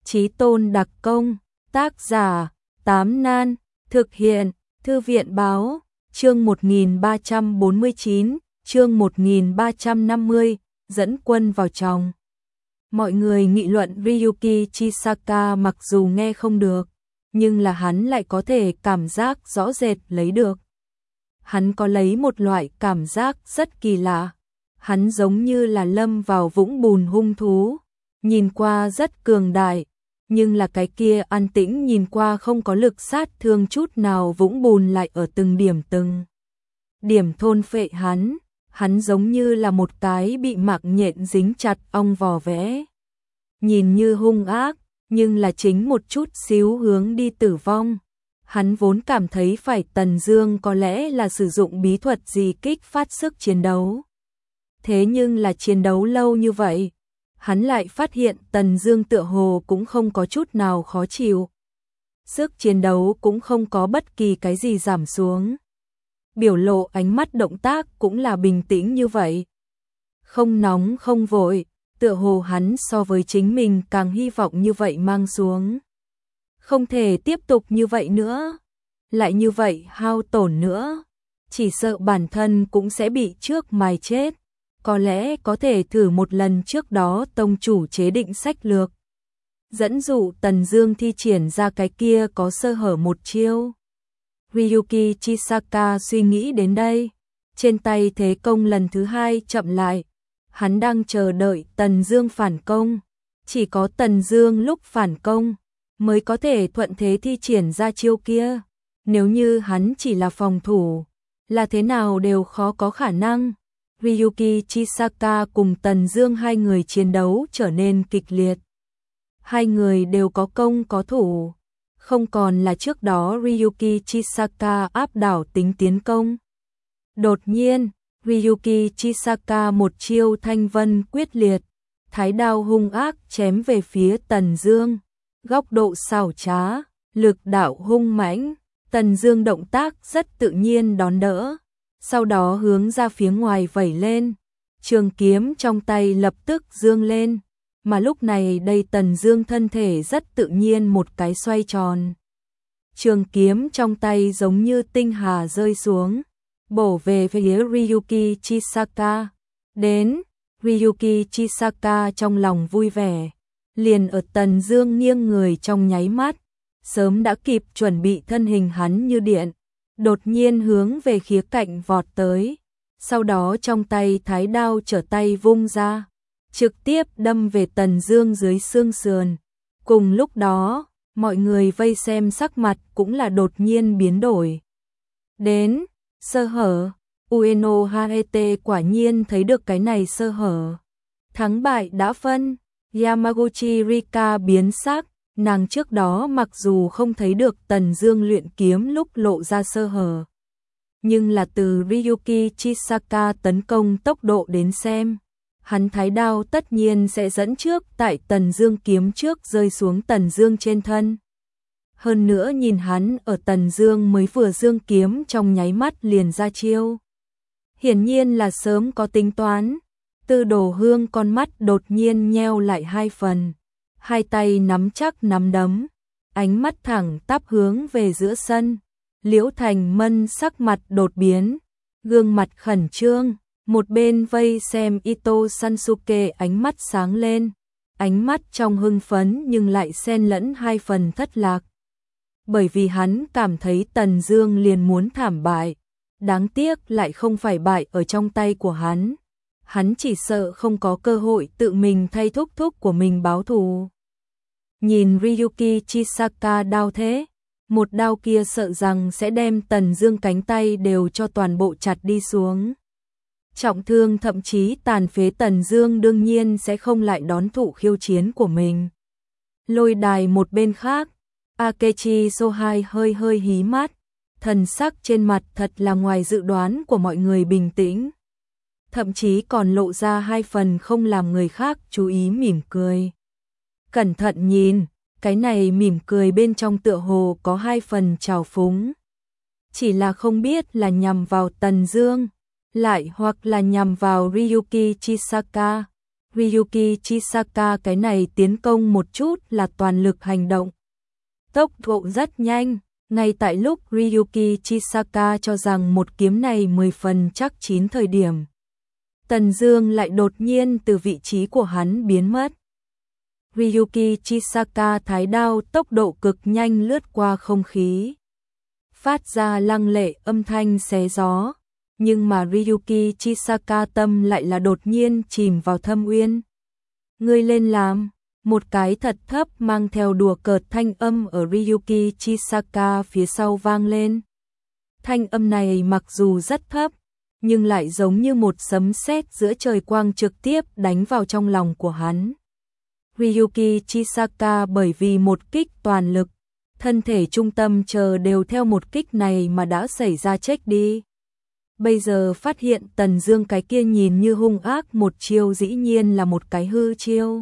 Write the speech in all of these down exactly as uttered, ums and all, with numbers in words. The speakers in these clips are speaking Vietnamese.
Chí tôn đặc công, tác giả, Tám Nan, thực hiện, Thư viện báo, chương một nghìn ba trăm bốn mươi chín, chương một nghìn ba trăm năm mươi, dẫn quân vào trong. Mọi người nghị luận Ryuki Chisaka mặc dù nghe không được, nhưng là hắn lại có thể cảm giác rõ rệt lấy được. Hắn có lấy một loại cảm giác rất kỳ lạ. Hắn giống như là lâm vào vũng bùn hung thú, nhìn qua rất cường đại, nhưng là cái kia an tĩnh nhìn qua không có lực sát thương chút nào, vũng bùn lại ở từng điểm từng điểm thôn phệ hắn, hắn giống như là một cái bị mạng nhện dính chặt ong vò vẽ. Nhìn như hung ác, nhưng là chính một chút xíu hướng đi tử vong. Hắn vốn cảm thấy phải Tần Dương có lẽ là sử dụng bí thuật gì kích phát sức chiến đấu. Thế nhưng là chiến đấu lâu như vậy, hắn lại phát hiện Tần Dương tựa hồ cũng không có chút nào khó chịu. Sức chiến đấu cũng không có bất kỳ cái gì giảm xuống. Biểu lộ, ánh mắt, động tác cũng là bình tĩnh như vậy. Không nóng không vội, tựa hồ hắn so với chính mình càng hy vọng như vậy mang xuống. Không thể tiếp tục như vậy nữa, lại như vậy hao tổn nữa, chỉ sợ bản thân cũng sẽ bị trước mài chết. Có lẽ có thể thử một lần trước đó tông chủ chế định sách lược, dẫn dụ Tần Dương thi triển ra cái kia có sơ hở một chiêu. Ryuki Chisaka suy nghĩ đến đây, trên tay thế công lần thứ hai chậm lại. Hắn đang chờ đợi Tần Dương phản công, chỉ có Tần Dương lúc phản công mới có thể thuận thế thi triển ra chiêu kia. Nếu như hắn chỉ là phòng thủ, là thế nào đều khó có khả năng. Ryuki Chisaka cùng Tần Dương hai người chiến đấu trở nên kịch liệt. Hai người đều có công có thủ, không còn là trước đó Ryuki Chisaka áp đảo tính tiến công. Đột nhiên, Ryuki Chisaka một chiêu thanh vân quyết liệt, thái đao hung ác chém về phía Tần Dương, góc độ xảo trá, lực đạo hung mãnh, Tần Dương động tác rất tự nhiên đón đỡ, sau đó hướng ra phía ngoài vẩy lên, trường kiếm trong tay lập tức dương lên, mà lúc này đây Tần Dương thân thể rất tự nhiên một cái xoay tròn. Trường kiếm trong tay giống như tinh hà rơi xuống, bổ về phía Ryuki Chisaka. Đến, Ryuki Chisaka trong lòng vui vẻ, liền ở Tần Dương nghiêng người trong nháy mắt, sớm đã kịp chuẩn bị, thân hình hắn như điện, đột nhiên hướng về khía cạnh vọt tới, sau đó trong tay thái đao trở tay vung ra, trực tiếp đâm về Tần Dương dưới xương sườn. Cùng lúc đó, mọi người vây xem sắc mặt cũng là đột nhiên biến đổi. Đến, sơ hở, Ueno Haete quả nhiên thấy được cái này sơ hở. Thắng bại đã phân, Yamaguchi Rika biến sắc, nàng trước đó mặc dù không thấy được Tần Dương luyện kiếm lúc lộ ra sơ hở, nhưng là từ Ryuki Chisaka tấn công tốc độ đến xem, hắn thái đao tất nhiên sẽ dẫn trước tại Tần Dương kiếm trước rơi xuống Tần Dương trên thân. Hơn nữa nhìn hắn ở Tần Dương mới vừa dương kiếm trong nháy mắt liền ra chiêu. Hiển nhiên là sớm có tính toán. Tư Đồ Hương con mắt đột nhiên nheo lại hai phần, hai tay nắm chắc nắm đấm, ánh mắt thẳng tắp hướng về giữa sân. Liễu Thành Mân sắc mặt đột biến, gương mặt khẩn trương, một bên vây xem Ito Sansuke ánh mắt sáng lên, ánh mắt trong hưng phấn nhưng lại xen lẫn hai phần thất lạc. Bởi vì hắn cảm thấy Tần Dương liền muốn thảm bại, đáng tiếc lại không phải bại ở trong tay của hắn. Hắn chỉ sợ không có cơ hội tự mình thay thúc thúc của mình báo thù. Nhìn Ryuki Chisaka đao thế, một đao kia sợ rằng sẽ đem Tần Dương cánh tay đều cho toàn bộ chặt đi xuống. Trọng thương thậm chí tàn phế Tần Dương đương nhiên sẽ không lại đón thụ khiêu chiến của mình. Lôi đài một bên khác, Akechi Sohai hơi hơi hí mắt, thần sắc trên mặt thật là ngoài dự đoán của mọi người bình tĩnh. Thậm chí còn lộ ra hai phần không làm người khác chú ý mỉm cười. Cẩn thận nhìn, cái này mỉm cười bên trong tựa hồ có hai phần trào phúng. Chỉ là không biết là nhằm vào Tần Dương, lại hoặc là nhằm vào Ryuki Chisaka. Ryuki Chisaka cái này tiến công một chút là toàn lực hành động. Tốc độ rất nhanh, ngay tại lúc Ryuki Chisaka cho rằng một kiếm này mười phần chắc chín thời điểm. Tần Dương lại đột nhiên từ vị trí của hắn biến mất. Ryuki Chisaka thái đao tốc độ cực nhanh lướt qua không khí, phát ra lăng lệ âm thanh xé gió, nhưng mà Ryuki Chisaka tâm lại là đột nhiên chìm vào thâm uyên. Ngươi lên làm, một cái thật thấp mang theo đùa cợt thanh âm ở Ryuki Chisaka phía sau vang lên. Thanh âm này mặc dù rất thấp, nhưng lại giống như một sấm sét giữa trời quang trực tiếp đánh vào trong lòng của hắn. Ryuki Chisaka bởi vì một kích toàn lực, thân thể trung tâm chờ đều theo một kích này mà đã xảy ra chết đi. Bây giờ phát hiện Tần Dương cái kia nhìn như hung ác một chiêu dĩ nhiên là một cái hư chiêu.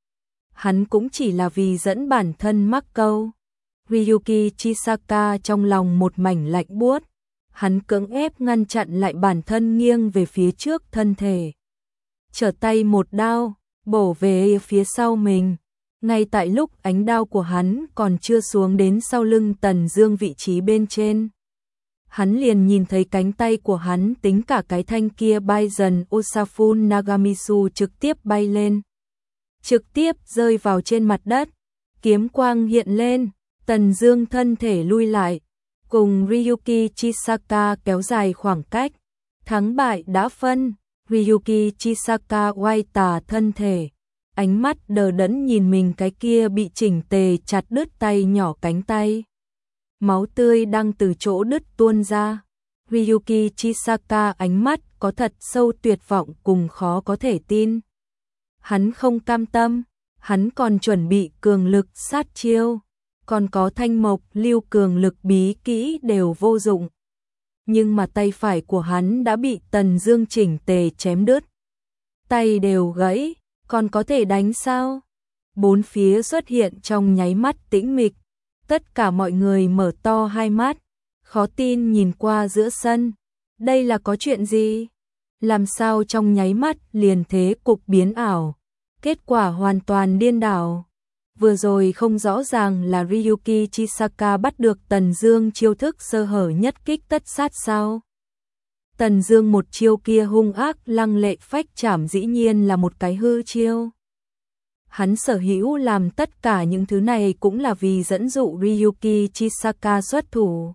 Hắn cũng chỉ là vì dẫn bản thân mắc câu. Ryuki Chisaka trong lòng một mảnh lạnh buốt, hắn cưỡng ép ngăn chặn lại bản thân nghiêng về phía trước thân thể. Trở tay một đao, bổ về phía sau mình. Ngay tại lúc ánh đao của hắn còn chưa xuống đến sau lưng Tần Dương vị trí bên trên, hắn liền nhìn thấy cánh tay của hắn tính cả cái thanh kia bay dần Osafun Nagamitsu trực tiếp bay lên, trực tiếp rơi vào trên mặt đất. Kiếm quang hiện lên, Tần Dương thân thể lui lại, cùng Ryuki Chisaka kéo dài khoảng cách. Thắng bại đã phân, Ryuki Chisaka quay tà thân thể, ánh mắt đờ đẫn nhìn mình cái kia bị chỉnh tề chặt đứt tay nhỏ cánh tay. Máu tươi đang từ chỗ đứt tuôn ra. Ryuki Chisaka ánh mắt có thật sâu tuyệt vọng cùng khó có thể tin. Hắn không cam tâm, hắn còn chuẩn bị cường lực sát chiêu, còn có thanh mộc lưu cường lực bí kỹ đều vô dụng. Nhưng mà tay phải của hắn đã bị Tần Dương chỉnh tề chém đứt. Tay đều gãy, còn có thể đánh sao? Bốn phía xuất hiện trong nháy mắt tĩnh mịch. Tất cả mọi người mở to hai mắt, khó tin nhìn qua giữa sân. Đây là có chuyện gì? Làm sao trong nháy mắt liền thế cục biến ảo? Kết quả hoàn toàn điên đảo. Vừa rồi không rõ ràng là Ryuki Chisaka bắt được Tần Dương chiêu thức sơ hở nhất kích tất sát sao? Tần Dương một chiêu kia hung ác lăng lệ phách chảm dĩ nhiên là một cái hư chiêu. Hắn sở hữu làm tất cả những thứ này cũng là vì dẫn dụ Ryuki Chisaka xuất thủ.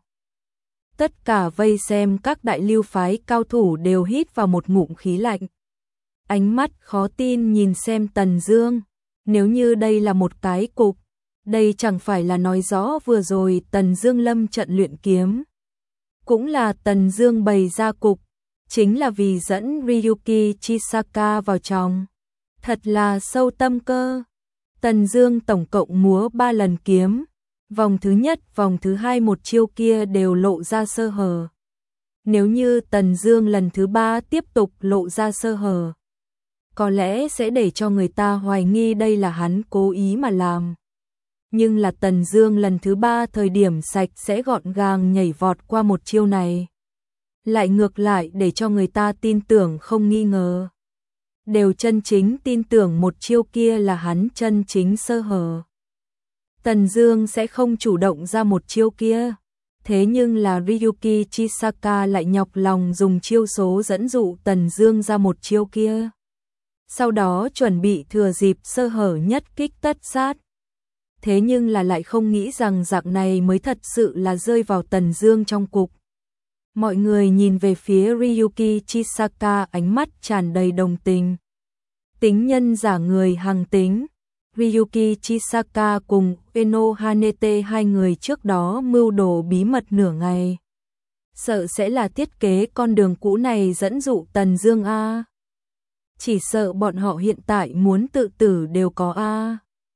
Tất cả vây xem các đại lưu phái cao thủ đều hít vào một ngụm khí lạnh. Ánh mắt khó tin nhìn xem Tần Dương. Nếu như đây là một cái cục, đây chẳng phải là nói rõ vừa rồi Tần Dương lâm trận luyện kiếm. Cũng là Tần Dương bày ra cục, chính là vì dẫn Ryuki Chisaka vào trong. Thật là sâu tâm cơ. Tần Dương tổng cộng múa ba lần kiếm, vòng thứ nhất, vòng thứ hai một chiêu kia đều lộ ra sơ hở. Nếu như Tần Dương lần thứ ba tiếp tục lộ ra sơ hở, có lẽ sẽ để cho người ta hoài nghi đây là hắn cố ý mà làm. Nhưng là Tần Dương lần thứ ba thời điểm sạch sẽ gọn gàng nhảy vọt qua một chiêu này, lại ngược lại để cho người ta tin tưởng không nghi ngờ. Đều chân chính tin tưởng một chiêu kia là hắn chân chính sơ hở. Tần Dương sẽ không chủ động ra một chiêu kia. Thế nhưng là Ryuki Chisaka lại nhọc lòng dùng chiêu số dẫn dụ Tần Dương ra một chiêu kia. Sau đó chuẩn bị thừa dịp sơ hở nhất kích tất sát. Thế nhưng là lại không nghĩ rằng dạng này mới thật sự là rơi vào Tần Dương trong cục. Mọi người nhìn về phía Ryuki Chisaka ánh mắt tràn đầy đồng tình. Tính nhân giả người hàng tính. Ryuki Chisaka cùng Ueno Hanete hai người trước đó mưu đồ bí mật nửa ngày. Sợ sẽ là thiết kế con đường cũ này dẫn dụ Tần Dương a. Chỉ sợ bọn họ hiện tại muốn tự tử đều có a.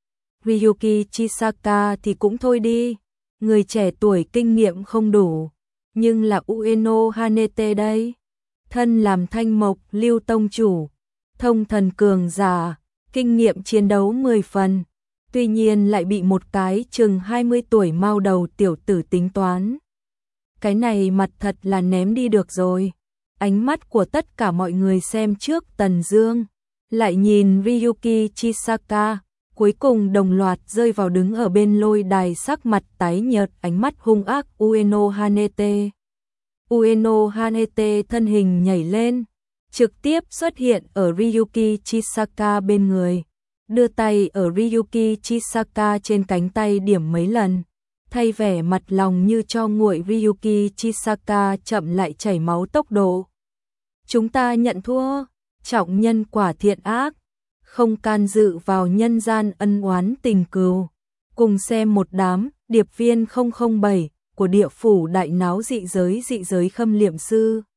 Ryuki Chisaka thì cũng thôi đi, người trẻ tuổi kinh nghiệm không đủ. Nhưng là Ueno Hanete đây, thân làm thanh mộc lưu tông chủ, thông thần cường giả, kinh nghiệm chiến đấu mười phần, tuy nhiên lại bị một cái chừng hai mươi tuổi mao đầu tiểu tử tính toán. Cái này mặt thật là ném đi được rồi. Ánh mắt của tất cả mọi người xem trước Tần Dương, lại nhìn Ryuki Chisaka, cuối cùng đồng loạt rơi vào đứng ở bên lôi đài sắc mặt tái nhợt, ánh mắt hung ác Ueno Hanete. Ueno Hanete thân hình nhảy lên, trực tiếp xuất hiện ở Ryuki Chisaka bên người, đưa tay ở Ryuki Chisaka trên cánh tay điểm mấy lần, thay vẻ mặt lòng như cho nguội. Ryuki Chisaka chậm lại chảy máu tốc độ. Chúng ta nhận thua, trọng nhân quả thiện ác, không can dự vào nhân gian ân oán tình cừu. Cùng xem một đám điệp viên không không bảy của địa phủ đại náo dị giới dị giới Khâm Liệm Sư.